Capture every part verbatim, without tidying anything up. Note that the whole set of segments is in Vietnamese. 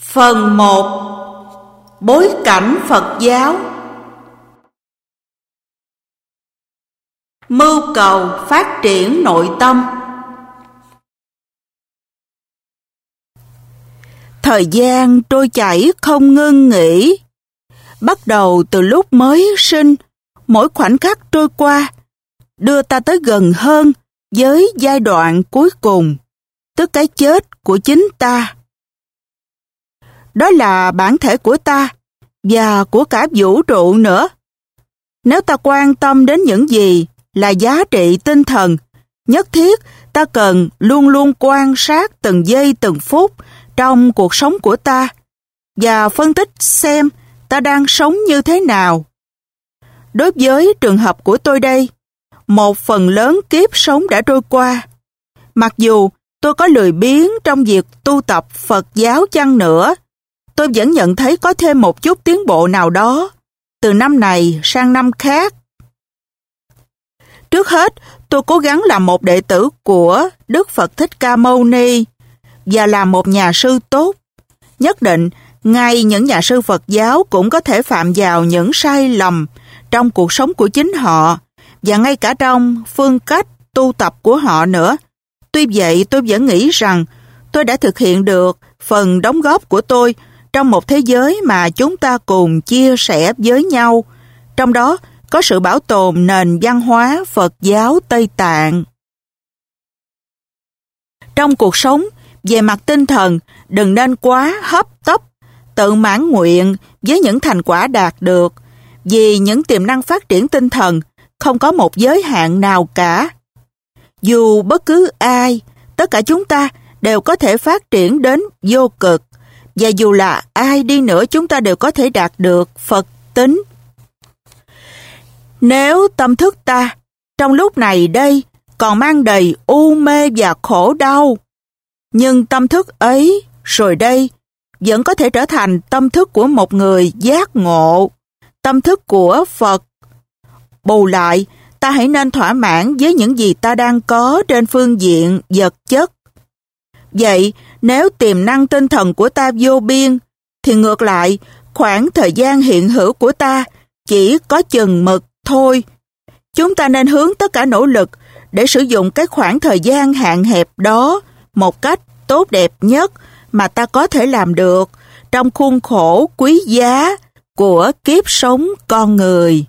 Phần một. Bối cảnh Phật giáo. Mưu cầu phát triển nội tâm. Thời gian trôi chảy không ngưng nghỉ. Bắt đầu từ lúc mới sinh, mỗi khoảnh khắc trôi qua đưa ta tới gần hơn với giai đoạn cuối cùng, tức cái chết của chính ta. Đó là bản thể của ta và của cả vũ trụ nữa. Nếu ta quan tâm đến những gì là giá trị tinh thần, nhất thiết ta cần luôn luôn quan sát từng giây từng phút trong cuộc sống của ta và phân tích xem ta đang sống như thế nào. Đối với trường hợp của tôi đây, một phần lớn kiếp sống đã trôi qua. Mặc dù tôi có lười biếng trong việc tu tập Phật giáo chăng nữa, tôi vẫn nhận thấy có thêm một chút tiến bộ nào đó từ năm này sang năm khác. Trước hết, tôi cố gắng làm một đệ tử của Đức Phật Thích Ca Mâu Ni và làm một nhà sư tốt. Nhất định, ngay những nhà sư Phật giáo cũng có thể phạm vào những sai lầm trong cuộc sống của chính họ và ngay cả trong phương cách tu tập của họ nữa. Tuy vậy, tôi vẫn nghĩ rằng tôi đã thực hiện được phần đóng góp của tôi trong một thế giới mà chúng ta cùng chia sẻ với nhau, trong đó có sự bảo tồn nền văn hóa Phật giáo Tây Tạng. Trong cuộc sống, về mặt tinh thần, đừng nên quá hấp tấp, tự mãn nguyện với những thành quả đạt được, vì những tiềm năng phát triển tinh thần không có một giới hạn nào cả. Dù bất cứ ai, tất cả chúng ta đều có thể phát triển đến vô cực, và dù là ai đi nữa chúng ta đều có thể đạt được Phật tính. Nếu tâm thức ta trong lúc này đây còn mang đầy u mê và khổ đau, nhưng tâm thức ấy rồi đây vẫn có thể trở thành tâm thức của một người giác ngộ, tâm thức của Phật. Bù lại, ta hãy nên thỏa mãn với những gì ta đang có trên phương diện vật chất. Vậy, nếu tiềm năng tinh thần của ta vô biên, thì ngược lại, khoảng thời gian hiện hữu của ta chỉ có chừng mực thôi. Chúng ta nên hướng tất cả nỗ lực để sử dụng cái khoảng thời gian hạn hẹp đó một cách tốt đẹp nhất mà ta có thể làm được trong khuôn khổ quý giá của kiếp sống con người.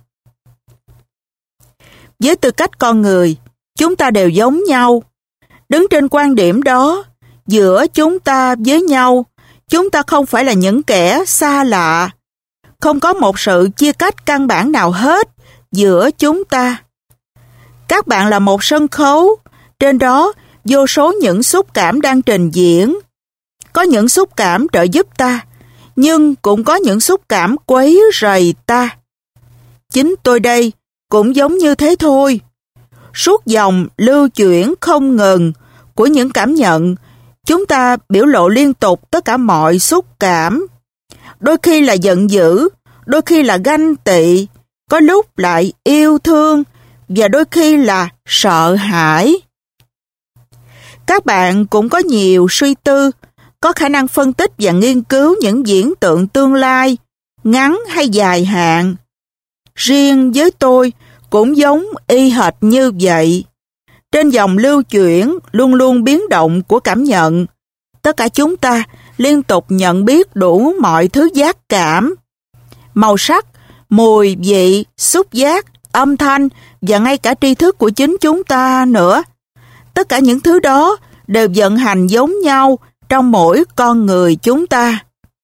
Với tư cách con người, chúng ta đều giống nhau. Đứng trên quan điểm đó, giữa chúng ta với nhau, chúng ta không phải là những kẻ xa lạ. Không có một sự chia cách căn bản nào hết giữa chúng ta. Các bạn là một sân khấu, trên đó vô số những xúc cảm đang trình diễn. Có những xúc cảm trợ giúp ta, nhưng cũng có những xúc cảm quấy rầy ta. Chính tôi đây cũng giống như thế thôi. Suốt dòng lưu chuyển không ngừng của những cảm nhận, chúng ta biểu lộ liên tục tất cả mọi xúc cảm. Đôi khi là giận dữ, đôi khi là ganh tị, có lúc lại yêu thương và đôi khi là sợ hãi. Các bạn cũng có nhiều suy tư, có khả năng phân tích và nghiên cứu những diễn tượng tương lai, ngắn hay dài hạn. Riêng với tôi cũng giống y hệt như vậy. Trên dòng lưu chuyển luôn luôn biến động của cảm nhận, tất cả chúng ta liên tục nhận biết đủ mọi thứ giác cảm. Màu sắc, mùi, vị, xúc giác, âm thanh và ngay cả tri thức của chính chúng ta nữa. Tất cả những thứ đó đều vận hành giống nhau trong mỗi con người chúng ta.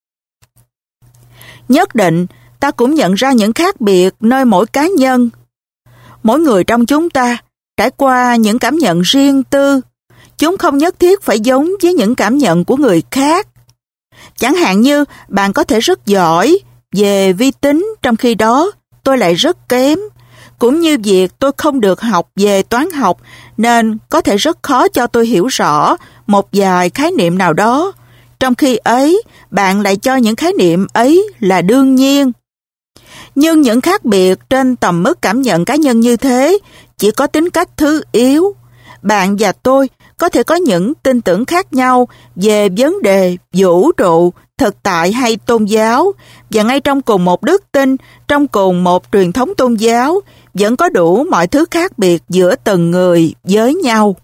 Nhất định, ta cũng nhận ra những khác biệt nơi mỗi cá nhân. Mỗi người trong chúng ta trải qua những cảm nhận riêng tư. Chúng không nhất thiết phải giống với những cảm nhận của người khác. Chẳng hạn như bạn có thể rất giỏi về vi tính, trong khi đó tôi lại rất kém. Cũng như việc tôi không được học về toán học nên có thể rất khó cho tôi hiểu rõ một vài khái niệm nào đó. Trong khi ấy, bạn lại cho những khái niệm ấy là đương nhiên. Nhưng những khác biệt trên tầm mức cảm nhận cá nhân như thế chỉ có tính cách thứ yếu. Bạn và tôi có thể có những tin tưởng khác nhau về vấn đề vũ trụ, thực tại hay tôn giáo, và ngay trong cùng một đức tin, trong cùng một truyền thống tôn giáo, vẫn có đủ mọi thứ khác biệt giữa từng người với nhau.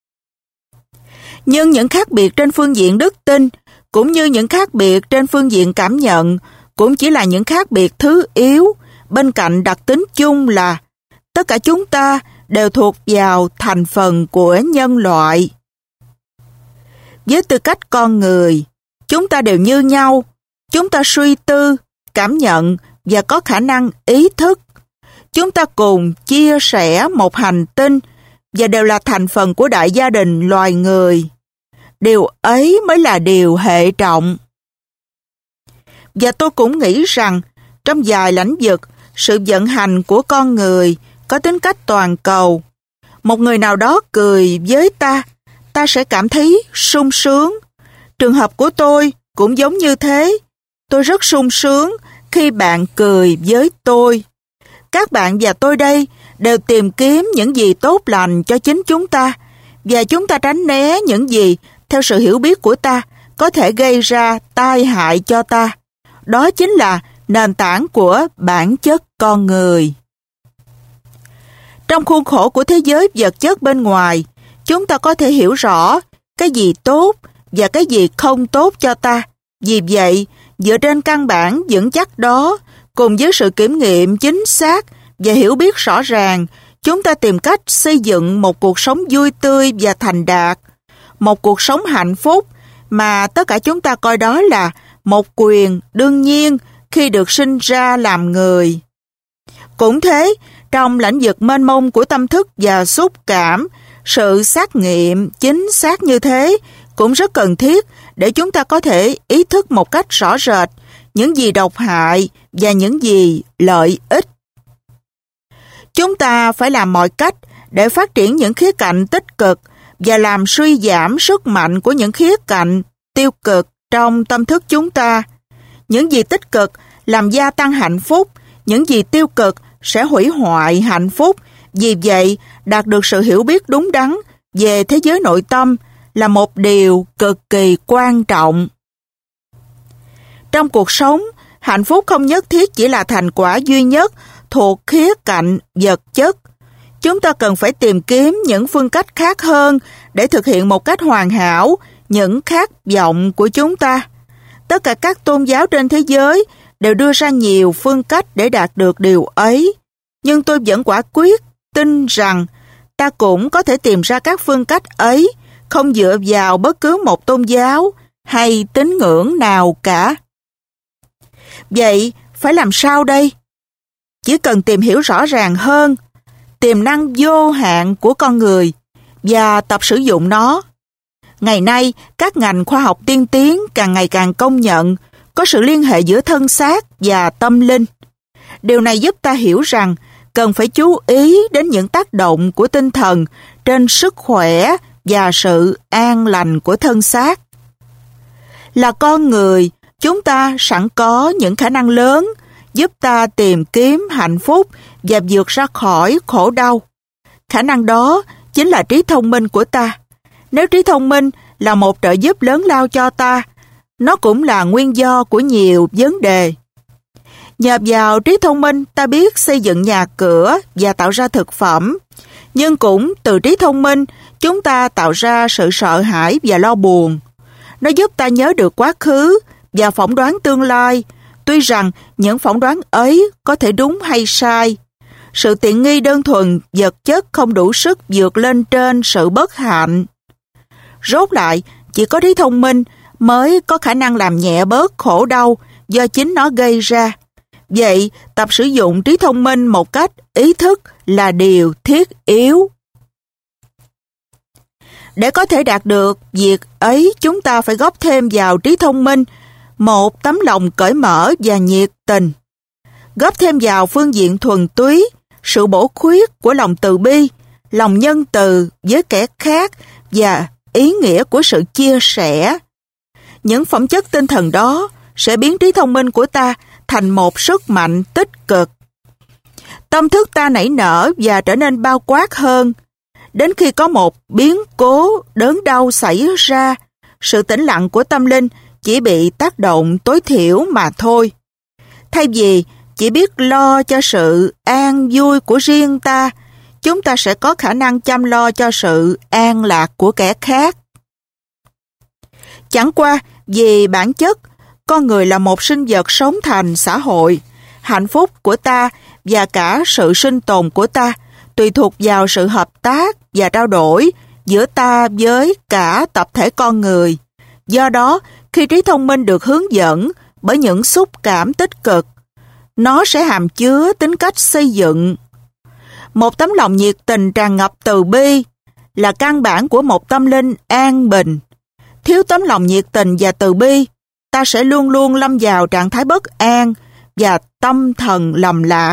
Nhưng những khác biệt trên phương diện đức tin, cũng như những khác biệt trên phương diện cảm nhận, cũng chỉ là những khác biệt thứ yếu, bên cạnh đặc tính chung là tất cả chúng ta đều thuộc vào thành phần của nhân loại. Với tư cách con người, chúng ta đều như nhau, chúng ta suy tư, cảm nhận và có khả năng ý thức. Chúng ta cùng chia sẻ một hành tinh và đều là thành phần của đại gia đình loài người. Điều ấy mới là điều hệ trọng. Và tôi cũng nghĩ rằng trong vài lĩnh vực, sự vận hành của con người có tính cách toàn cầu. Một người nào đó cười với ta, ta sẽ cảm thấy sung sướng. Trường hợp của tôi cũng giống như thế. Tôi rất sung sướng khi bạn cười với tôi. Các bạn và tôi đây đều tìm kiếm những gì tốt lành cho chính chúng ta, và chúng ta tránh né những gì, theo sự hiểu biết của ta, có thể gây ra tai hại cho ta. Đó chính là nền tảng của bản chất con người. Trong khuôn khổ của thế giới vật chất bên ngoài, chúng ta có thể hiểu rõ cái gì tốt và cái gì không tốt cho ta. Vì vậy, dựa trên căn bản vững chắc đó, cùng với sự kiểm nghiệm chính xác và hiểu biết rõ ràng, chúng ta tìm cách xây dựng một cuộc sống vui tươi và thành đạt, một cuộc sống hạnh phúc mà tất cả chúng ta coi đó là một quyền đương nhiên khi được sinh ra làm người. Cũng thế, trong lĩnh vực mênh mông của tâm thức và xúc cảm, sự xác nghiệm chính xác như thế cũng rất cần thiết để chúng ta có thể ý thức một cách rõ rệt những gì độc hại và những gì lợi ích. Chúng ta phải làm mọi cách để phát triển những khía cạnh tích cực và làm suy giảm sức mạnh của những khía cạnh tiêu cực trong tâm thức chúng ta. Những gì tích cực làm gia tăng hạnh phúc, những gì tiêu cực sẽ hủy hoại hạnh phúc. Vì vậy, đạt được sự hiểu biết đúng đắn về thế giới nội tâm là một điều cực kỳ quan trọng. Trong cuộc sống, hạnh phúc không nhất thiết chỉ là thành quả duy nhất thuộc khía cạnh vật chất. Chúng ta cần phải tìm kiếm những phương cách khác hơn để thực hiện một cách hoàn hảo những khát vọng của chúng ta. Tất cả các tôn giáo trên thế giới đều đưa ra nhiều phương cách để đạt được điều ấy. Nhưng tôi vẫn quả quyết tin rằng ta cũng có thể tìm ra các phương cách ấy không dựa vào bất cứ một tôn giáo hay tín ngưỡng nào cả. Vậy, phải làm sao đây? Chỉ cần tìm hiểu rõ ràng hơn tiềm năng vô hạn của con người và tập sử dụng nó. Ngày nay, các ngành khoa học tiên tiến càng ngày càng công nhận có sự liên hệ giữa thân xác và tâm linh. Điều này giúp ta hiểu rằng cần phải chú ý đến những tác động của tinh thần trên sức khỏe và sự an lành của thân xác. Là con người, chúng ta sẵn có những khả năng lớn giúp ta tìm kiếm hạnh phúc và vượt ra khỏi khổ đau. Khả năng đó chính là trí thông minh của ta. Nếu trí thông minh là một trợ giúp lớn lao cho ta, nó cũng là nguyên do của nhiều vấn đề. Nhờ vào trí thông minh, ta biết xây dựng nhà cửa và tạo ra thực phẩm. Nhưng cũng từ trí thông minh, chúng ta tạo ra sự sợ hãi và lo buồn. Nó giúp ta nhớ được quá khứ và phỏng đoán tương lai, tuy rằng những phỏng đoán ấy có thể đúng hay sai. Sự tiện nghi đơn thuần vật chất không đủ sức vượt lên trên sự bất hạnh. Rốt lại, chỉ có trí thông minh mới có khả năng làm nhẹ bớt khổ đau do chính nó gây ra. Vậy, tập sử dụng trí thông minh một cách ý thức là điều thiết yếu. Để có thể đạt được việc ấy, chúng ta phải góp thêm vào trí thông minh một tấm lòng cởi mở và nhiệt tình. Góp thêm vào phương diện thuần túy, sự bổ khuyết của lòng từ bi, lòng nhân từ với kẻ khác và ý nghĩa của sự chia sẻ. Những phẩm chất tinh thần đó sẽ biến trí thông minh của ta thành một sức mạnh tích cực. Tâm thức ta nảy nở và trở nên bao quát hơn. Đến khi có một biến cố đớn đau xảy ra, sự tĩnh lặng của tâm linh chỉ bị tác động tối thiểu mà thôi. Thay vì chỉ biết lo cho sự an vui của riêng ta, chúng ta sẽ có khả năng chăm lo cho sự an lạc của kẻ khác. Chẳng qua vì bản chất, con người là một sinh vật sống thành xã hội. Hạnh phúc của ta và cả sự sinh tồn của ta tùy thuộc vào sự hợp tác và trao đổi giữa ta với cả tập thể con người. Do đó, khi trí thông minh được hướng dẫn bởi những xúc cảm tích cực, nó sẽ hàm chứa tính cách xây dựng. Một tấm lòng nhiệt tình tràn ngập từ bi là căn bản của một tâm linh an bình. Thiếu tấm lòng nhiệt tình và từ bi, ta sẽ luôn luôn lâm vào trạng thái bất an và tâm thần lầm lạc.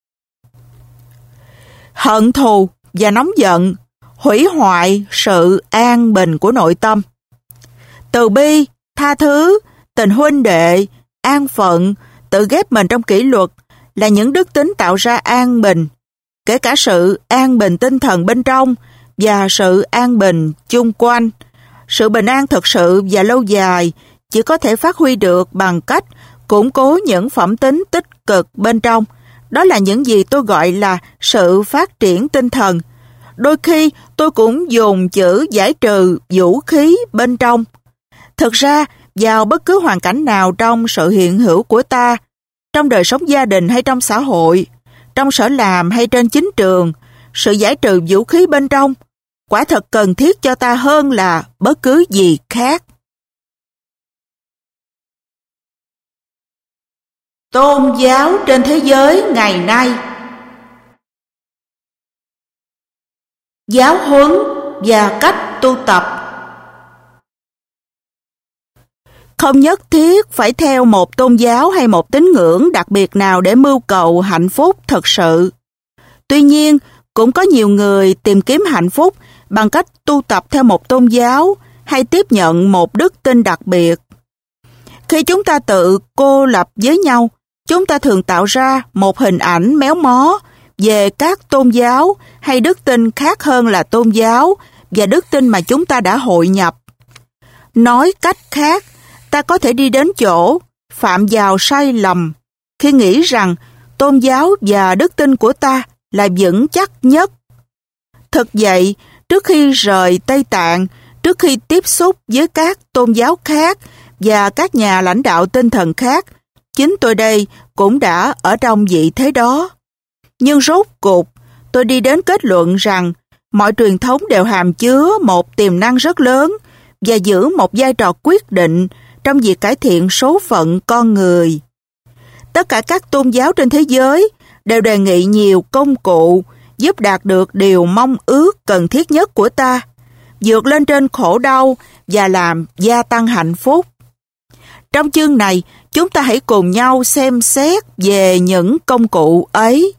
Hận thù và nóng giận hủy hoại sự an bình của nội tâm. Từ bi, tha thứ, tình huynh đệ, an phận, tự ghép mình trong kỷ luật là những đức tính tạo ra an bình, kể cả sự an bình tinh thần bên trong và sự an bình chung quanh. Sự bình an thực sự và lâu dài chỉ có thể phát huy được bằng cách củng cố những phẩm tính tích cực bên trong. Đó là những gì tôi gọi là sự phát triển tinh thần. Đôi khi tôi cũng dùng chữ giải trừ vũ khí bên trong. Thực ra, vào bất cứ hoàn cảnh nào trong sự hiện hữu của ta, trong đời sống gia đình hay trong xã hội, trong sở làm hay trên chính trường, sự giải trừ vũ khí bên trong quả thật cần thiết cho ta hơn là bất cứ gì khác. Tôn giáo trên thế giới ngày nay. Giáo huấn và cách tu tập. Không nhất thiết phải theo một tôn giáo hay một tín ngưỡng đặc biệt nào để mưu cầu hạnh phúc thật sự. Tuy nhiên, cũng có nhiều người tìm kiếm hạnh phúc bằng cách tu tập theo một tôn giáo hay tiếp nhận một đức tin đặc biệt. Khi chúng ta tự cô lập với nhau, chúng ta thường tạo ra một hình ảnh méo mó về các tôn giáo hay đức tin khác hơn là tôn giáo và đức tin mà chúng ta đã hội nhập. Nói cách khác, ta có thể đi đến chỗ phạm vào sai lầm khi nghĩ rằng tôn giáo và đức tin của ta là vững chắc nhất. Thực vậy, trước khi rời Tây Tạng, trước khi tiếp xúc với các tôn giáo khác và các nhà lãnh đạo tinh thần khác, chính tôi đây cũng đã ở trong vị thế đó. Nhưng rốt cuộc, tôi đi đến kết luận rằng mọi truyền thống đều hàm chứa một tiềm năng rất lớn và giữ một vai trò quyết định trong việc cải thiện số phận con người. Tất cả các tôn giáo trên thế giới đều đề nghị nhiều công cụ giúp đạt được điều mong ước cần thiết nhất của ta, vượt lên trên khổ đau và làm gia tăng hạnh phúc. Trong chương này, chúng ta hãy cùng nhau xem xét về những công cụ ấy.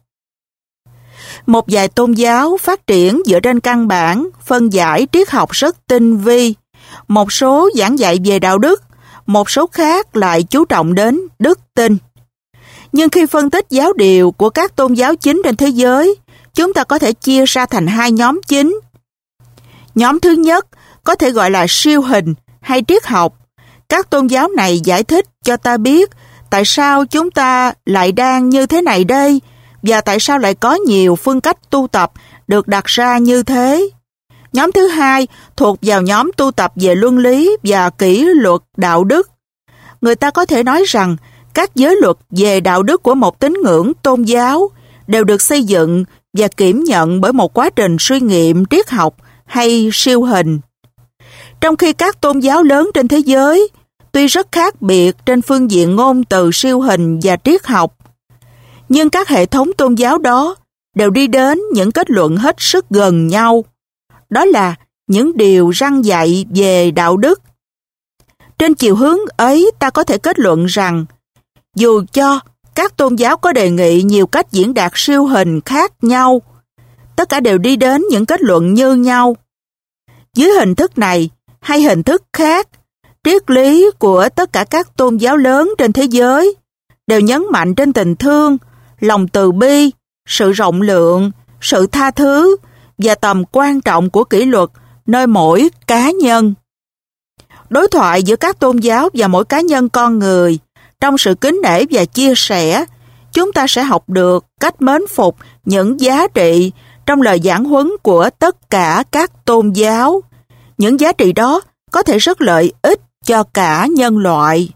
Một vài tôn giáo phát triển dựa trên căn bản, phân giải triết học rất tinh vi. Một số giảng dạy về đạo đức, một số khác lại chú trọng đến đức tin. Nhưng khi phân tích giáo điều của các tôn giáo chính trên thế giới, chúng ta có thể chia ra thành hai nhóm chính. Nhóm thứ nhất có thể gọi là siêu hình hay triết học. Các tôn giáo này giải thích cho ta biết tại sao chúng ta lại đang như thế này đây và tại sao lại có nhiều phương cách tu tập được đặt ra như thế. Nhóm thứ hai thuộc vào nhóm tu tập về luân lý và kỷ luật đạo đức. Người ta có thể nói rằng các giới luật về đạo đức của một tín ngưỡng tôn giáo đều được xây dựng và kiểm nhận bởi một quá trình suy nghiệm triết học hay siêu hình. Trong khi các tôn giáo lớn trên thế giới tuy rất khác biệt trên phương diện ngôn từ siêu hình và triết học, nhưng các hệ thống tôn giáo đó đều đi đến những kết luận hết sức gần nhau. Đó là những điều răn dạy về đạo đức. Trên chiều hướng ấy, ta có thể kết luận rằng dù cho các tôn giáo có đề nghị nhiều cách diễn đạt siêu hình khác nhau, tất cả đều đi đến những kết luận như nhau. Dưới hình thức này hay hình thức khác, triết lý của tất cả các tôn giáo lớn trên thế giới đều nhấn mạnh trên tình thương, lòng từ bi, sự rộng lượng, sự tha thứ và tầm quan trọng của kỷ luật nơi mỗi cá nhân. Đối thoại giữa các tôn giáo và mỗi cá nhân con người, trong sự kính nể và chia sẻ, chúng ta sẽ học được cách mến phục những giá trị trong lời giảng huấn của tất cả các tôn giáo. Những giá trị đó có thể rất lợi ích cho cả nhân loại.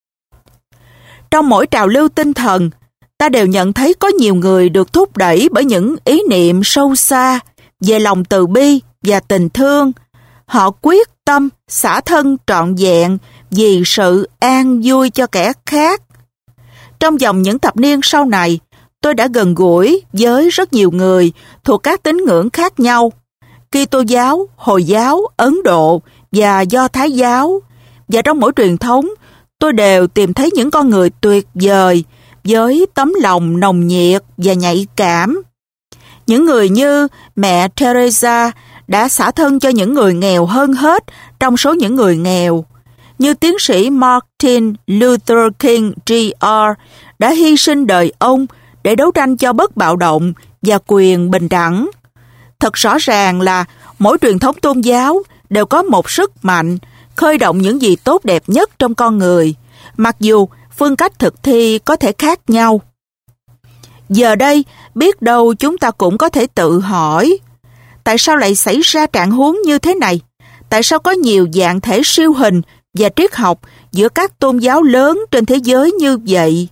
Trong mỗi trào lưu tinh thần, ta đều nhận thấy có nhiều người được thúc đẩy bởi những ý niệm sâu xa về lòng từ bi và tình thương. Họ quyết tâm xả thân trọn vẹn vì sự an vui cho kẻ khác. Trong vòng những thập niên sau này, tôi đã gần gũi với rất nhiều người thuộc các tín ngưỡng khác nhau: Kitô giáo, Hồi giáo, Ấn Độ và Do Thái giáo. Và trong mỗi truyền thống, tôi đều tìm thấy những con người tuyệt vời với tấm lòng nồng nhiệt và nhạy cảm. Những người như mẹ Teresa đã xả thân cho những người nghèo hơn hết trong số những người nghèo, như tiến sĩ Martin Luther King junior đã hy sinh đời ông để đấu tranh cho bất bạo động và quyền bình đẳng. Thật rõ ràng là mỗi truyền thống tôn giáo đều có một sức mạnh khơi động những gì tốt đẹp nhất trong con người, mặc dù phương cách thực thi có thể khác nhau. Giờ đây, biết đâu chúng ta cũng có thể tự hỏi, tại sao lại xảy ra trạng huống như thế này? Tại sao có nhiều dạng thể siêu hình và triết học giữa các tôn giáo lớn trên thế giới như vậy?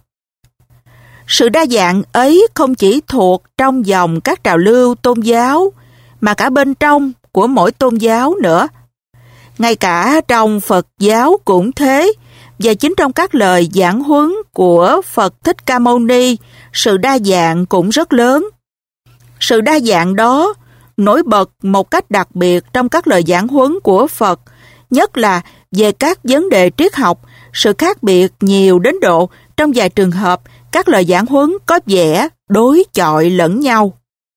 Sự đa dạng ấy không chỉ thuộc trong dòng các trào lưu tôn giáo, mà cả bên trong của mỗi tôn giáo nữa. Ngay cả trong Phật giáo cũng thế, và chính trong các lời giảng huấn của Phật Thích Ca Mâu Ni, sự đa dạng cũng rất lớn. Sự đa dạng đó nổi bật một cách đặc biệt trong các lời giảng huấn của Phật, nhất là về các vấn đề triết học. Sự khác biệt nhiều đến độ trong vài trường hợp các lời giảng huấn có vẻ đối chọi lẫn nhau.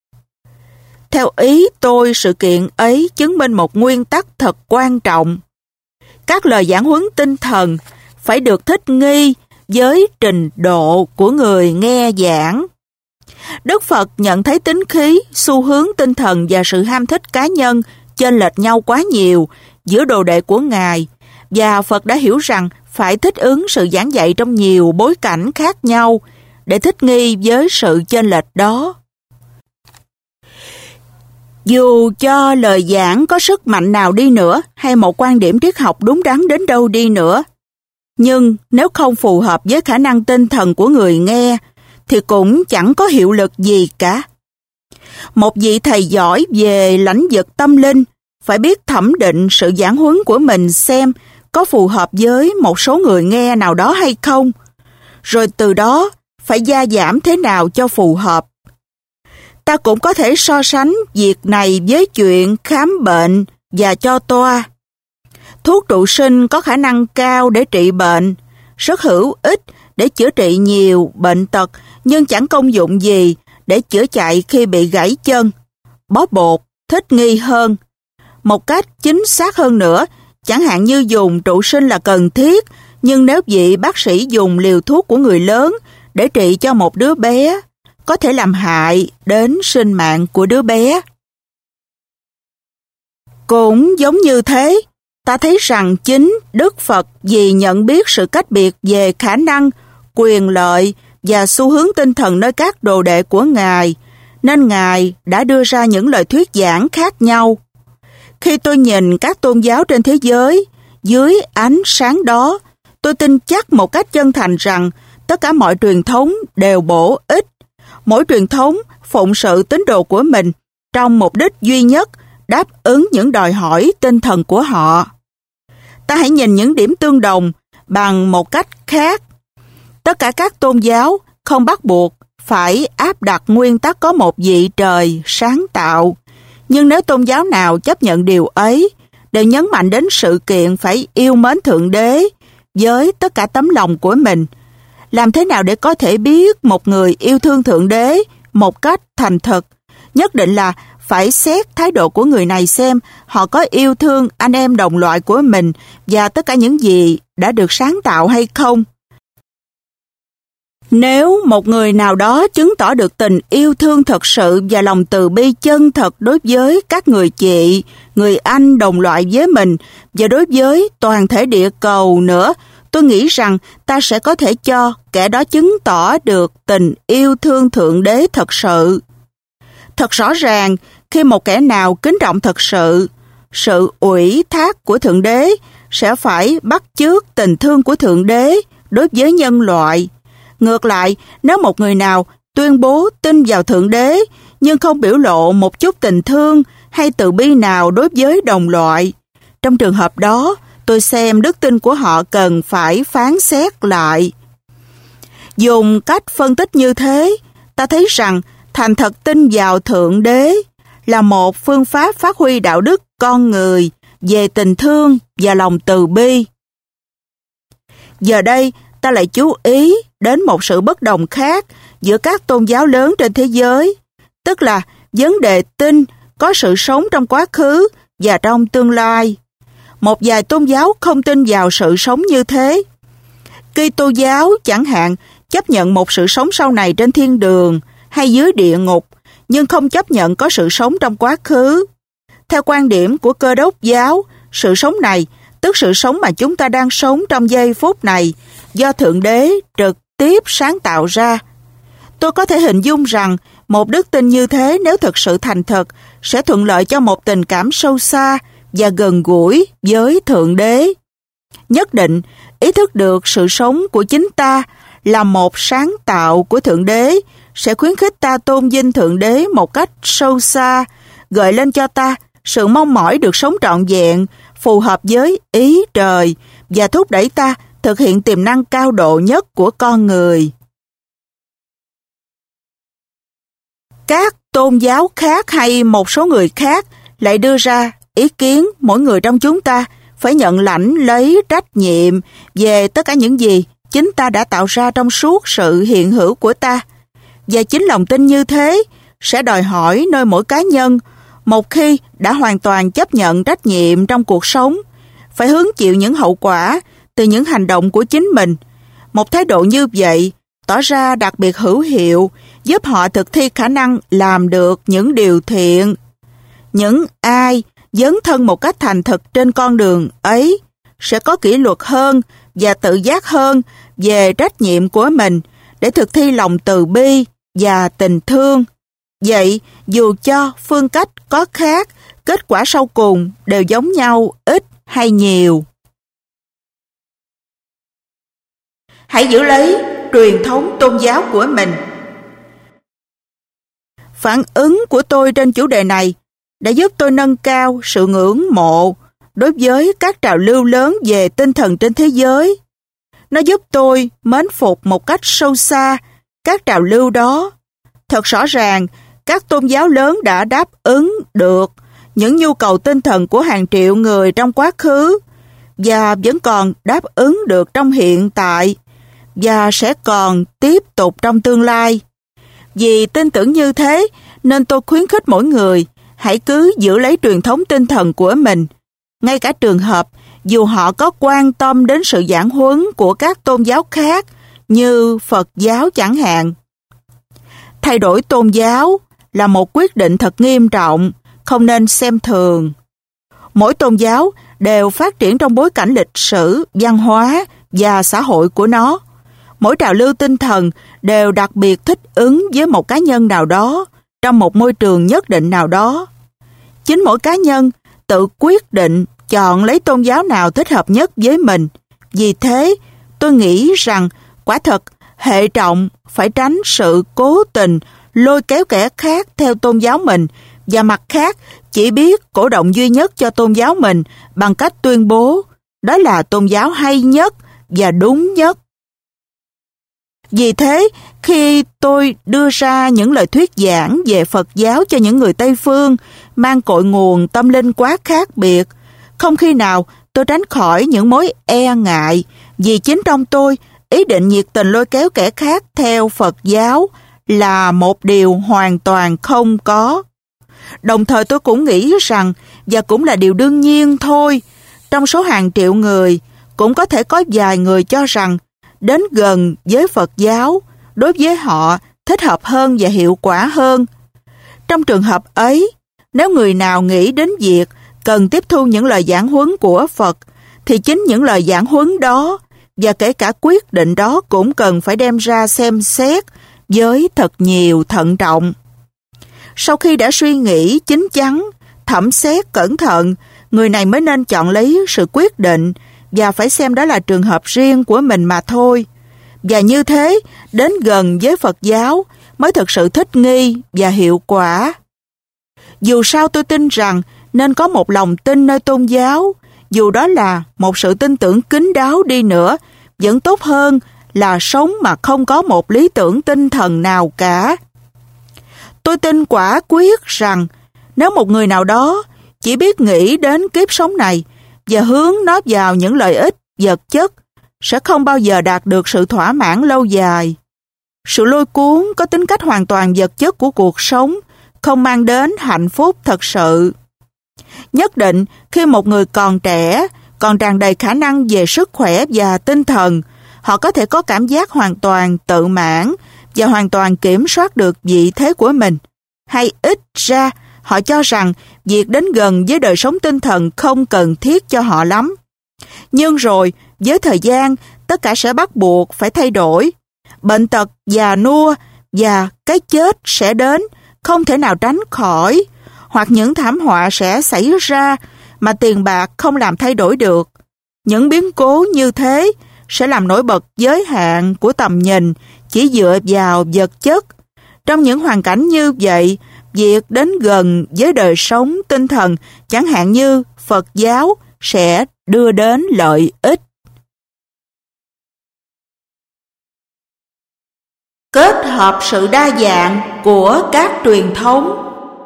Theo ý tôi, sự kiện ấy chứng minh một nguyên tắc thật quan trọng. Các lời giảng huấn tinh thần phải được thích nghi với trình độ của người nghe giảng. Đức Phật nhận thấy tính khí, xu hướng tinh thần và sự ham thích cá nhân chênh lệch nhau quá nhiều giữa đồ đệ của Ngài, và Phật đã hiểu rằng phải thích ứng sự giảng dạy trong nhiều bối cảnh khác nhau để thích nghi với sự chênh lệch đó. Dù cho lời giảng có sức mạnh nào đi nữa hay một quan điểm triết học đúng đắn đến đâu đi nữa, nhưng nếu không phù hợp với khả năng tinh thần của người nghe thì cũng chẳng có hiệu lực gì cả. Một vị thầy giỏi về lãnh vực tâm linh phải biết thẩm định sự giảng huấn của mình xem có phù hợp với một số người nghe nào đó hay không, rồi từ đó phải gia giảm thế nào cho phù hợp. Ta cũng có thể so sánh việc này với chuyện khám bệnh và cho toa. Thuốc trụ sinh có khả năng cao để trị bệnh, rất hữu ích để chữa trị nhiều bệnh tật, nhưng chẳng công dụng gì để chữa chạy khi bị gãy chân. Bó bột thích nghi hơn. Một cách chính xác hơn nữa, chẳng hạn như dùng trụ sinh là cần thiết, nhưng nếu vị bác sĩ dùng liều thuốc của người lớn để trị cho một đứa bé, có thể làm hại đến sinh mạng của đứa bé. Cũng giống như thế, ta thấy rằng chính Đức Phật vì nhận biết sự cách biệt về khả năng, quyền lợi và xu hướng tinh thần nơi các đồ đệ của Ngài, nên Ngài đã đưa ra những lời thuyết giảng khác nhau. Khi tôi nhìn các tôn giáo trên thế giới, dưới ánh sáng đó, tôi tin chắc một cách chân thành rằng tất cả mọi truyền thống đều bổ ích. Mỗi truyền thống phụng sự tín đồ của mình trong mục đích duy nhất, đáp ứng những đòi hỏi tinh thần của họ. Ta hãy nhìn những điểm tương đồng bằng một cách khác. Tất cả các tôn giáo không bắt buộc phải áp đặt nguyên tắc có một vị trời sáng tạo. Nhưng nếu tôn giáo nào chấp nhận điều ấy, đều nhấn mạnh đến sự kiện phải yêu mến Thượng Đế với tất cả tấm lòng của mình. Làm thế nào để có thể biết một người yêu thương Thượng Đế một cách thành thực? Nhất định là phải xét thái độ của người này xem họ có yêu thương anh em đồng loại của mình và tất cả những gì đã được sáng tạo hay không. Nếu một người nào đó chứng tỏ được tình yêu thương thật sự và lòng từ bi chân thật đối với các người chị, người anh đồng loại với mình và đối với toàn thể địa cầu nữa, tôi nghĩ rằng ta sẽ có thể cho kẻ đó chứng tỏ được tình yêu thương Thượng Đế thật sự. Thật rõ ràng, khi một kẻ nào kính trọng thật sự, sự ủy thác của Thượng Đế sẽ phải bắt chước tình thương của Thượng Đế đối với nhân loại. Ngược lại, nếu một người nào tuyên bố tin vào Thượng Đế nhưng không biểu lộ một chút tình thương hay từ bi nào đối với đồng loại, trong trường hợp đó, tôi xem đức tin của họ cần phải phán xét lại. Dùng cách phân tích như thế, ta thấy rằng thành thật tin vào Thượng Đế là một phương pháp phát huy đạo đức con người về tình thương và lòng từ bi. Giờ đây, ta lại chú ý đến một sự bất đồng khác giữa các tôn giáo lớn trên thế giới, tức là vấn đề tin có sự sống trong quá khứ và trong tương lai. Một vài tôn giáo không tin vào sự sống như thế. Kitô giáo chẳng hạn chấp nhận một sự sống sau này trên thiên đường hay dưới địa ngục, nhưng không chấp nhận có sự sống trong quá khứ. Theo quan điểm của Cơ đốc giáo, sự sống này, tức sự sống mà chúng ta đang sống trong giây phút này, do Thượng Đế trực tiếp sáng tạo ra. Tôi có thể hình dung rằng một đức tin như thế nếu thực sự thành thật sẽ thuận lợi cho một tình cảm sâu xa và gần gũi với Thượng Đế. Nhất định, ý thức được sự sống của chính ta là một sáng tạo của Thượng Đế sẽ khuyến khích ta tôn vinh Thượng Đế một cách sâu xa, gợi lên cho ta sự mong mỏi được sống trọn vẹn, phù hợp với ý trời và thúc đẩy ta thực hiện tiềm năng cao độ nhất của con người. Các tôn giáo khác hay một số người khác lại đưa ra ý kiến mỗi người trong chúng ta phải nhận lãnh lấy trách nhiệm về tất cả những gì chính ta đã tạo ra trong suốt sự hiện hữu của ta. Và chính lòng tin như thế sẽ đòi hỏi nơi mỗi cá nhân, một khi đã hoàn toàn chấp nhận trách nhiệm trong cuộc sống, phải hứng chịu những hậu quả từ những hành động của chính mình. Một thái độ như vậy tỏ ra đặc biệt hữu hiệu, giúp họ thực thi khả năng làm được những điều thiện. Những ai dấn thân một cách thành thực trên con đường ấy sẽ có kỷ luật hơn và tự giác hơn về trách nhiệm của mình để thực thi lòng từ bi và tình thương. Vậy, dù cho phương cách có khác, kết quả sau cùng đều giống nhau ít hay nhiều. Hãy giữ lấy truyền thống tôn giáo của mình. Phản ứng của tôi trên chủ đề này đã giúp tôi nâng cao sự ngưỡng mộ đối với các trào lưu lớn về tinh thần trên thế giới. Nó giúp tôi mến phục một cách sâu xa các trào lưu đó. Thật rõ ràng, các tôn giáo lớn đã đáp ứng được những nhu cầu tinh thần của hàng triệu người trong quá khứ và vẫn còn đáp ứng được trong hiện tại và sẽ còn tiếp tục trong tương lai. Vì tin tưởng như thế nên tôi khuyến khích mỗi người hãy cứ giữ lấy truyền thống tinh thần của mình, ngay cả trường hợp dù họ có quan tâm đến sự giảng huấn của các tôn giáo khác như Phật giáo chẳng hạn. Thay đổi tôn giáo là một quyết định thật nghiêm trọng, không nên xem thường. Mỗi tôn giáo đều phát triển trong bối cảnh lịch sử, văn hóa và xã hội của nó. Mỗi trào lưu tinh thần đều đặc biệt thích ứng với một cá nhân nào đó, trong một môi trường nhất định nào đó. Chính mỗi cá nhân tự quyết định chọn lấy tôn giáo nào thích hợp nhất với mình. Vì thế, tôi nghĩ rằng quả thật hệ trọng phải tránh sự cố tình lôi kéo kẻ khác theo tôn giáo mình và mặt khác chỉ biết cổ động duy nhất cho tôn giáo mình bằng cách tuyên bố đó là tôn giáo hay nhất và đúng nhất. Vì thế, khi tôi đưa ra những lời thuyết giảng về Phật giáo cho những người Tây Phương mang cội nguồn tâm linh quá khác biệt, không khi nào tôi tránh khỏi những mối e ngại, vì chính trong tôi, ý định nhiệt tình lôi kéo kẻ khác theo Phật giáo là một điều hoàn toàn không có. Đồng thời tôi cũng nghĩ rằng, và cũng là điều đương nhiên thôi, trong số hàng triệu người, cũng có thể có vài người cho rằng đến gần với Phật giáo đối với họ thích hợp hơn và hiệu quả hơn. Trong trường hợp ấy, nếu người nào nghĩ đến việc cần tiếp thu những lời giảng huấn của Phật, thì chính những lời giảng huấn đó và kể cả quyết định đó cũng cần phải đem ra xem xét với thật nhiều thận trọng. Sau khi đã suy nghĩ chín chắn, thẩm xét cẩn thận, người này mới nên chọn lấy sự quyết định và phải xem đó là trường hợp riêng của mình mà thôi. Và như thế, đến gần với Phật giáo mới thực sự thích nghi và hiệu quả. Dù sao tôi tin rằng nên có một lòng tin nơi tôn giáo, dù đó là một sự tin tưởng kín đáo đi nữa, vẫn tốt hơn là sống mà không có một lý tưởng tinh thần nào cả. Tôi tin quả quyết rằng nếu một người nào đó chỉ biết nghĩ đến kiếp sống này và hướng nó vào những lợi ích vật chất, sẽ không bao giờ đạt được sự thỏa mãn lâu dài. Sự lôi cuốn có tính cách hoàn toàn vật chất của cuộc sống không mang đến hạnh phúc thật sự. Nhất định khi một người còn trẻ, còn tràn đầy khả năng về sức khỏe và tinh thần, họ có thể có cảm giác hoàn toàn tự mãn và hoàn toàn kiểm soát được vị thế của mình. Hay ít ra, họ cho rằng việc đến gần với đời sống tinh thần không cần thiết cho họ lắm. Nhưng rồi, với thời gian, tất cả sẽ bắt buộc phải thay đổi. Bệnh tật, già nua và cái chết sẽ đến, không thể nào tránh khỏi. Hoặc những thảm họa sẽ xảy ra mà tiền bạc không làm thay đổi được. Những biến cố như thế sẽ làm nổi bật giới hạn của tầm nhìn chỉ dựa vào vật chất. Trong những hoàn cảnh như vậy, việc đến gần với đời sống tinh thần, chẳng hạn như Phật giáo, sẽ đưa đến lợi ích. Kết hợp sự đa dạng của các truyền thống.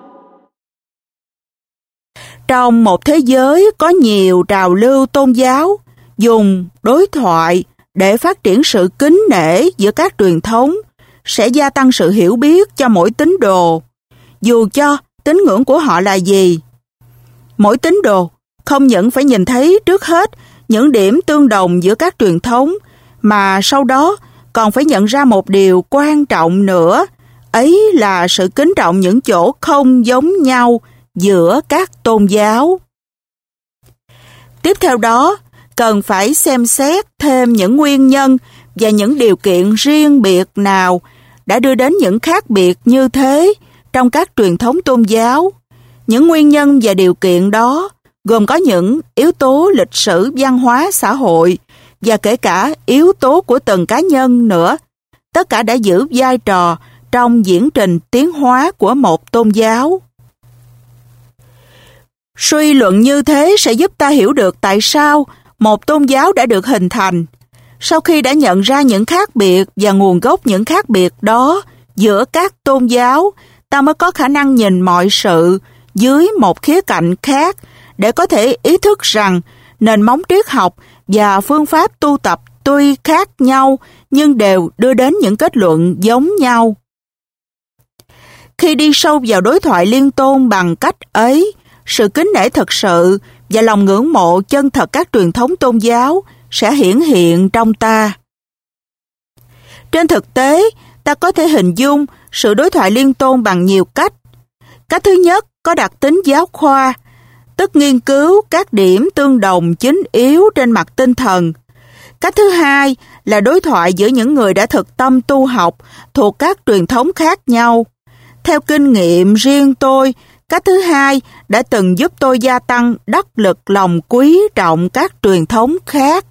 Trong một thế giới có nhiều trào lưu tôn giáo, dùng đối thoại để phát triển sự kính nể giữa các truyền thống sẽ gia tăng sự hiểu biết cho mỗi tín đồ, dù cho tín ngưỡng của họ là gì. Mỗi tín đồ không những phải nhìn thấy trước hết những điểm tương đồng giữa các truyền thống, mà sau đó còn phải nhận ra một điều quan trọng nữa, ấy là sự kính trọng những chỗ không giống nhau giữa các tôn giáo. Tiếp theo đó, cần phải xem xét thêm những nguyên nhân và những điều kiện riêng biệt nào đã đưa đến những khác biệt như thế trong các truyền thống tôn giáo. Những nguyên nhân và điều kiện đó gồm có những yếu tố lịch sử, văn hóa, xã hội và kể cả yếu tố của từng cá nhân nữa. Tất cả đã giữ vai trò trong diễn trình tiến hóa của một tôn giáo. Suy luận như thế sẽ giúp ta hiểu được tại sao một tôn giáo đã được hình thành. Sau khi đã nhận ra những khác biệt và nguồn gốc những khác biệt đó giữa các tôn giáo, ta mới có khả năng nhìn mọi sự dưới một khía cạnh khác để có thể ý thức rằng nền móng triết học và phương pháp tu tập tuy khác nhau nhưng đều đưa đến những kết luận giống nhau. Khi đi sâu vào đối thoại liên tôn bằng cách ấy, sự kính nể thật sự và lòng ngưỡng mộ chân thật các truyền thống tôn giáo sẽ hiển hiện trong ta. Trên thực tế, ta có thể hình dung sự đối thoại liên tôn bằng nhiều cách. Cách thứ nhất có đặc tính giáo khoa, tức nghiên cứu các điểm tương đồng chính yếu trên mặt tinh thần. Cách thứ hai là đối thoại giữa những người đã thực tâm tu học thuộc các truyền thống khác nhau. Theo kinh nghiệm riêng tôi, cách thứ hai đã từng giúp tôi gia tăng đắc lực lòng quý trọng các truyền thống khác.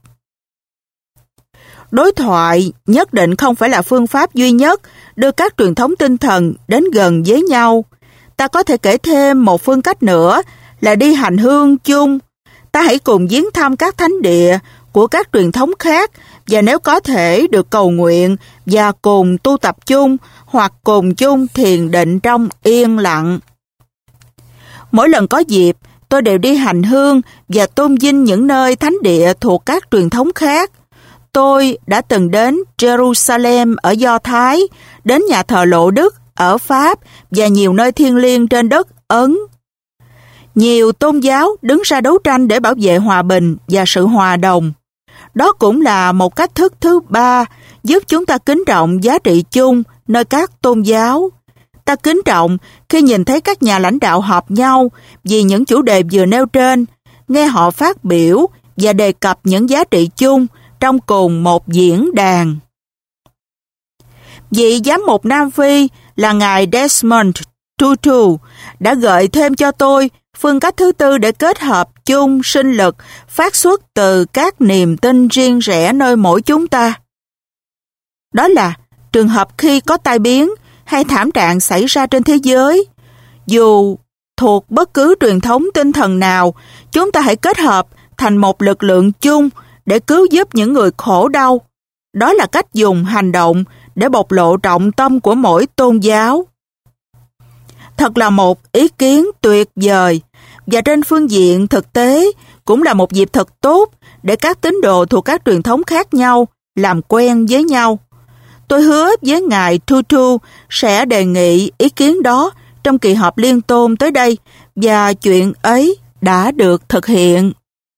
Đối thoại nhất định không phải là phương pháp duy nhất đưa các truyền thống tinh thần đến gần với nhau. Ta có thể kể thêm một phương cách nữa là đi hành hương chung. Ta hãy cùng viếng thăm các thánh địa của các truyền thống khác và nếu có thể được cầu nguyện và cùng tu tập chung hoặc cùng chung thiền định trong yên lặng. Mỗi lần có dịp, tôi đều đi hành hương và tôn vinh những nơi thánh địa thuộc các truyền thống khác. Tôi đã từng đến Jerusalem ở Do Thái, đến nhà thờ Lộ Đức ở Pháp và nhiều nơi thiêng liêng trên đất Ấn. Nhiều tôn giáo đứng ra đấu tranh để bảo vệ hòa bình và sự hòa đồng. Đó cũng là một cách thức thứ ba giúp chúng ta kính trọng giá trị chung nơi các tôn giáo. Ta kính trọng khi nhìn thấy các nhà lãnh đạo họp nhau vì những chủ đề vừa nêu trên, nghe họ phát biểu và đề cập những giá trị chung trong cùng một diễn đàn. Vị giám mục Nam Phi là ngài Desmond Tutu đã gợi thêm cho tôi phương cách thứ tư để kết hợp chung sinh lực phát xuất từ các niềm tin riêng rẽ nơi mỗi chúng ta. Đó là trường hợp khi có tai biến hay thảm trạng xảy ra trên thế giới, dù thuộc bất cứ truyền thống tinh thần nào, chúng ta hãy kết hợp thành một lực lượng chung để cứu giúp những người khổ đau. Đó là cách dùng hành động để bộc lộ trọng tâm của mỗi tôn giáo. Thật là một ý kiến tuyệt vời, và trên phương diện thực tế cũng là một dịp thật tốt để các tín đồ thuộc các truyền thống khác nhau làm quen với nhau. Tôi hứa với ngài Tutu sẽ đề nghị ý kiến đó trong kỳ họp liên tôn tới đây, và chuyện ấy đã được thực hiện.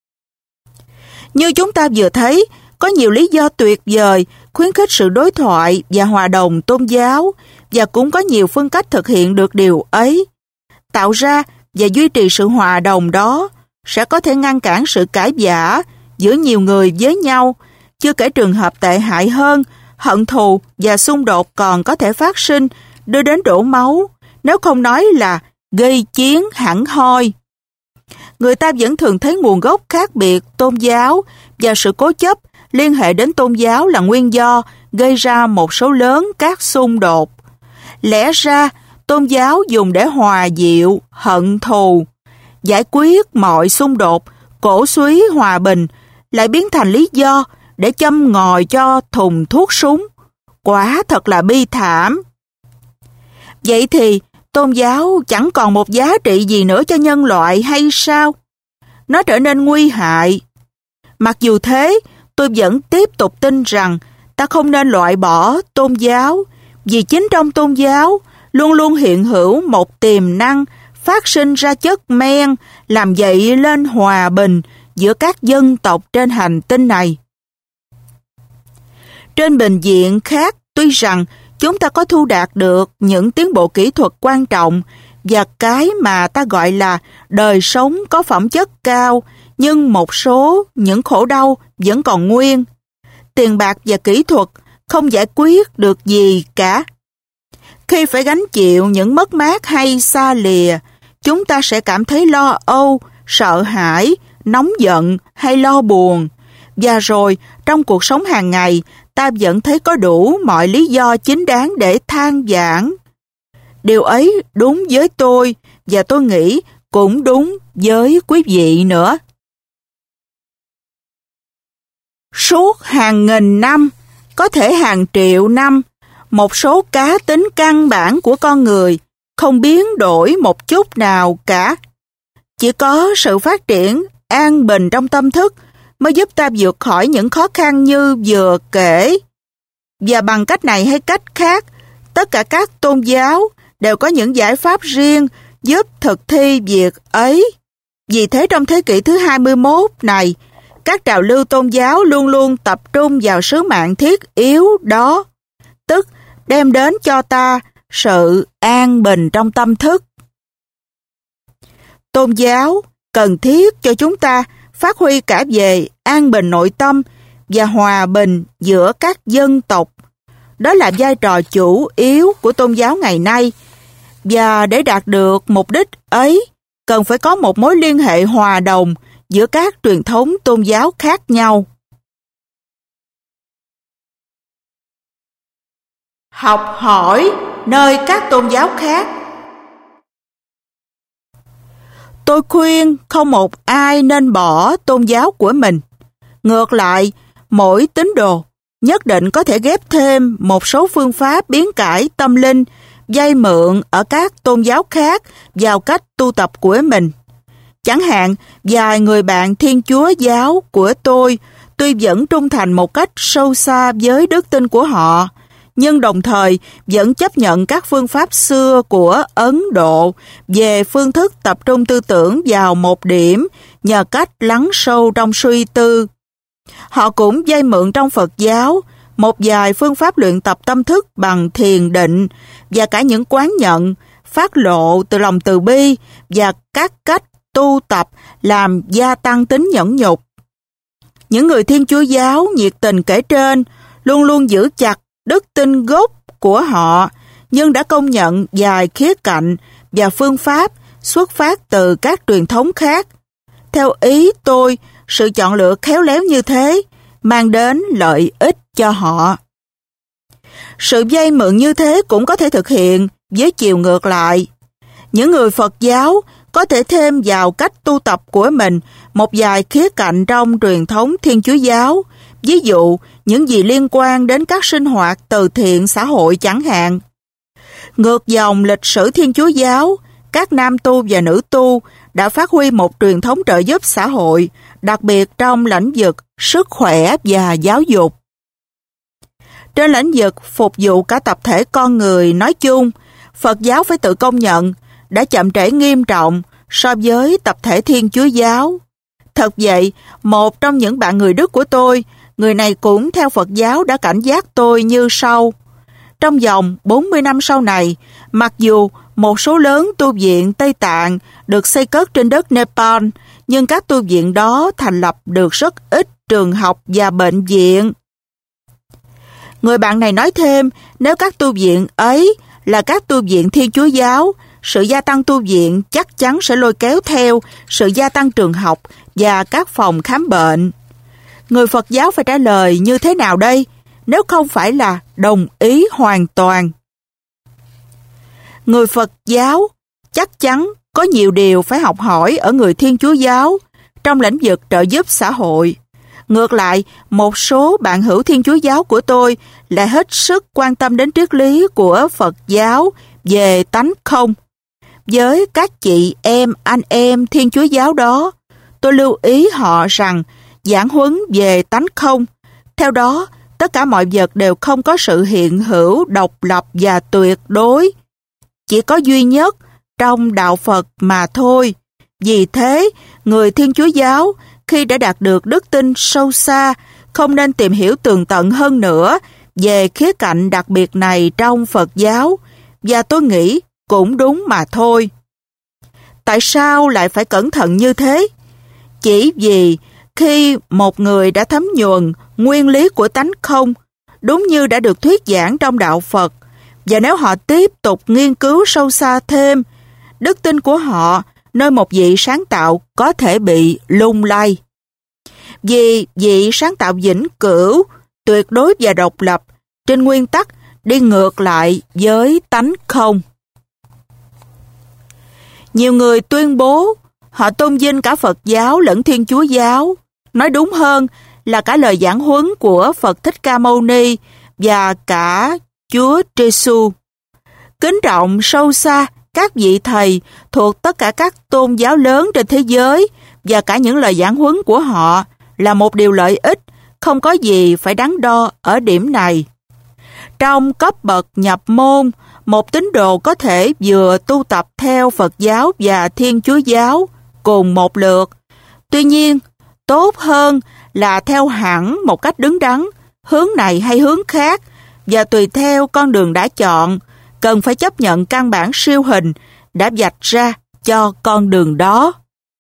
Như chúng ta vừa thấy, có nhiều lý do tuyệt vời khuyến khích sự đối thoại và hòa đồng tôn giáo, và cũng có nhiều phương cách thực hiện được điều ấy. Tạo ra và duy trì sự hòa đồng đó sẽ có thể ngăn cản sự cãi vã giữa nhiều người với nhau, chưa kể trường hợp tệ hại hơn, hận thù và xung đột còn có thể phát sinh, đưa đến đổ máu, nếu không nói là gây chiến hẳn hoi. Người ta vẫn thường thấy nguồn gốc khác biệt tôn giáo và sự cố chấp liên hệ đến tôn giáo là nguyên do gây ra một số lớn các xung đột. Lẽ ra, tôn giáo dùng để hòa dịu, hận thù, giải quyết mọi xung đột, cổ suý hòa bình, lại biến thành lý do để châm ngòi cho thùng thuốc súng. Quả thật là bi thảm. Vậy thì, tôn giáo chẳng còn một giá trị gì nữa cho nhân loại hay sao? Nó trở nên nguy hại. Mặc dù thế, tôi vẫn tiếp tục tin rằng ta không nên loại bỏ tôn giáo, vì chính trong tôn giáo luôn luôn hiện hữu một tiềm năng phát sinh ra chất men làm dậy lên hòa bình giữa các dân tộc trên hành tinh này. Trên bình diện khác, tuy rằng chúng ta có thu đạt được những tiến bộ kỹ thuật quan trọng và cái mà ta gọi là đời sống có phẩm chất cao, nhưng một số những khổ đau vẫn còn nguyên. Tiền bạc và kỹ thuật không giải quyết được gì cả. Khi phải gánh chịu những mất mát hay xa lìa, chúng ta sẽ cảm thấy lo âu, sợ hãi, nóng giận hay lo buồn. Và rồi, trong cuộc sống hàng ngày, ta vẫn thấy có đủ mọi lý do chính đáng để than vãn. Điều ấy đúng với tôi, và tôi nghĩ cũng đúng với quý vị nữa. Suốt hàng nghìn năm, có thể hàng triệu năm, một số cá tính căn bản của con người không biến đổi một chút nào cả. Chỉ có sự phát triển an bình trong tâm thức mới giúp ta vượt khỏi những khó khăn như vừa kể. Và bằng cách này hay cách khác, tất cả các tôn giáo đều có những giải pháp riêng giúp thực thi việc ấy. Vì thế trong thế kỷ thứ hai mươi mốt này, các trào lưu tôn giáo luôn luôn tập trung vào sứ mạng thiết yếu đó, tức đem đến cho ta sự an bình trong tâm thức. Tôn giáo cần thiết cho chúng ta phát huy cả về an bình nội tâm và hòa bình giữa các dân tộc. Đó là vai trò chủ yếu của tôn giáo ngày nay. Và để đạt được mục đích ấy, cần phải có một mối liên hệ hòa đồng giữa các truyền thống tôn giáo khác nhau. Học hỏi nơi các tôn giáo khác. Tôi khuyên không một ai nên bỏ tôn giáo của mình. Ngược lại, mỗi tín đồ nhất định có thể ghép thêm một số phương pháp biến cải tâm linh, vay mượn ở các tôn giáo khác vào cách tu tập của mình. Chẳng hạn, vài người bạn Thiên Chúa giáo của tôi tuy vẫn trung thành một cách sâu xa với đức tin của họ, nhưng đồng thời vẫn chấp nhận các phương pháp xưa của Ấn Độ về phương thức tập trung tư tưởng vào một điểm nhờ cách lắng sâu trong suy tư. Họ cũng vay mượn trong Phật giáo một vài phương pháp luyện tập tâm thức bằng thiền định và cả những quán nhận, phát lộ từ lòng từ bi và các cách tu tập làm gia tăng tính nhẫn nhục. Những người Thiên Chúa giáo nhiệt tình kể trên luôn luôn giữ chặt đức tin gốc của họ, nhưng đã công nhận vài khía cạnh và phương pháp xuất phát từ các truyền thống khác. Theo ý tôi, sự chọn lựa khéo léo như thế mang đến lợi ích cho họ. Sự vay mượn như thế cũng có thể thực hiện với chiều ngược lại. Những người Phật giáo có thể thêm vào cách tu tập của mình một vài khía cạnh trong truyền thống Thiên Chúa giáo, ví dụ những gì liên quan đến các sinh hoạt từ thiện xã hội chẳng hạn. Ngược dòng lịch sử Thiên Chúa giáo, các nam tu và nữ tu đã phát huy một truyền thống trợ giúp xã hội, đặc biệt trong lĩnh vực sức khỏe và giáo dục. Trên lĩnh vực phục vụ cả tập thể con người nói chung, Phật giáo phải tự công nhận đã chậm trễ nghiêm trọng so với tập thể Thiên Chúa giáo. Thật vậy, một trong những bạn người Đức của tôi, người này cũng theo Phật giáo đã cảnh giác tôi như sau. Trong vòng bốn mươi năm sau này, mặc dù một số lớn tu viện Tây Tạng được xây cất trên đất Nepal, nhưng các tu viện đó thành lập được rất ít trường học và bệnh viện. Người bạn này nói thêm, nếu các tu viện ấy là các tu viện Thiên Chúa giáo, sự gia tăng tu viện chắc chắn sẽ lôi kéo theo sự gia tăng trường học và các phòng khám bệnh. Người Phật giáo phải trả lời như thế nào đây, nếu không phải là đồng ý hoàn toàn? Người Phật giáo chắc chắn có nhiều điều phải học hỏi ở người Thiên Chúa giáo trong lĩnh vực trợ giúp xã hội. Ngược lại, một số bạn hữu Thiên Chúa giáo của tôi lại hết sức quan tâm đến triết lý của Phật giáo về tánh không. Với các chị em, anh em Thiên Chúa giáo đó, tôi lưu ý họ rằng giảng huấn về tánh không. Theo đó, tất cả mọi vật đều không có sự hiện hữu, độc lập và tuyệt đối. Chỉ có duy nhất trong đạo Phật mà thôi. Vì thế, người Thiên Chúa giáo khi đã đạt được đức tin sâu xa, không nên tìm hiểu tường tận hơn nữa về khía cạnh đặc biệt này trong Phật giáo, và tôi nghĩ cũng đúng mà thôi. Tại sao lại phải cẩn thận như thế? Chỉ vì khi một người đã thấm nhuần nguyên lý của tánh không, đúng như đã được thuyết giảng trong đạo Phật, và nếu họ tiếp tục nghiên cứu sâu xa thêm, đức tin của họ nơi một vị sáng tạo có thể bị lung lay. Vì vị sáng tạo vĩnh cửu, tuyệt đối và độc lập, trên nguyên tắc đi ngược lại với tánh không. Nhiều người tuyên bố họ tôn vinh cả Phật giáo lẫn Thiên Chúa giáo, nói đúng hơn là cả lời giảng huấn của Phật Thích Ca Mâu Ni và cả Chúa Giêsu. Kính trọng sâu xa các vị thầy thuộc tất cả các tôn giáo lớn trên thế giới và cả những lời giảng huấn của họ là một điều lợi ích, không có gì phải đắn đo ở điểm này. Trong cấp bậc nhập môn, một tín đồ có thể vừa tu tập theo Phật giáo và Thiên Chúa giáo cùng một lượt. Tuy nhiên, tốt hơn là theo hẳn một cách đứng đắn, hướng này hay hướng khác, và tùy theo con đường đã chọn, cần phải chấp nhận căn bản siêu hình đã vạch ra cho con đường đó.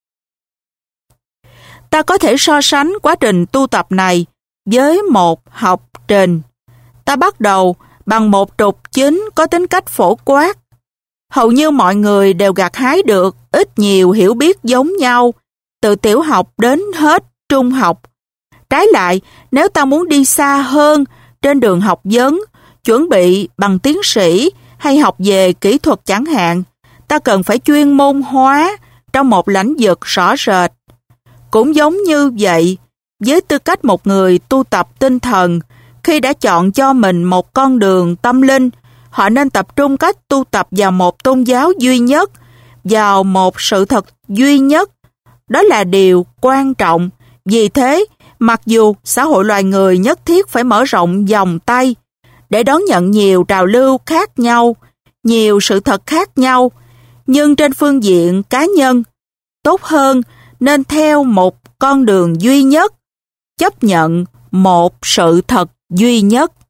Ta có thể so sánh quá trình tu tập này với một học trình. Ta bắt đầu bằng một trục chính có tính cách phổ quát. Hầu như mọi người đều gặt hái được ít nhiều hiểu biết giống nhau, từ tiểu học đến hết trung học. Trái lại, nếu ta muốn đi xa hơn trên đường học vấn, chuẩn bị bằng tiến sĩ hay học về kỹ thuật chẳng hạn, ta cần phải chuyên môn hóa trong một lĩnh vực rõ rệt. Cũng giống như vậy, với tư cách một người tu tập tinh thần, khi đã chọn cho mình một con đường tâm linh, họ nên tập trung cách tu tập vào một tôn giáo duy nhất, vào một sự thật duy nhất. Đó là điều quan trọng. Vì thế, mặc dù xã hội loài người nhất thiết phải mở rộng vòng tay để đón nhận nhiều trào lưu khác nhau, nhiều sự thật khác nhau, nhưng trên phương diện cá nhân, tốt hơn nên theo một con đường duy nhất, chấp nhận một sự thật duy nhất.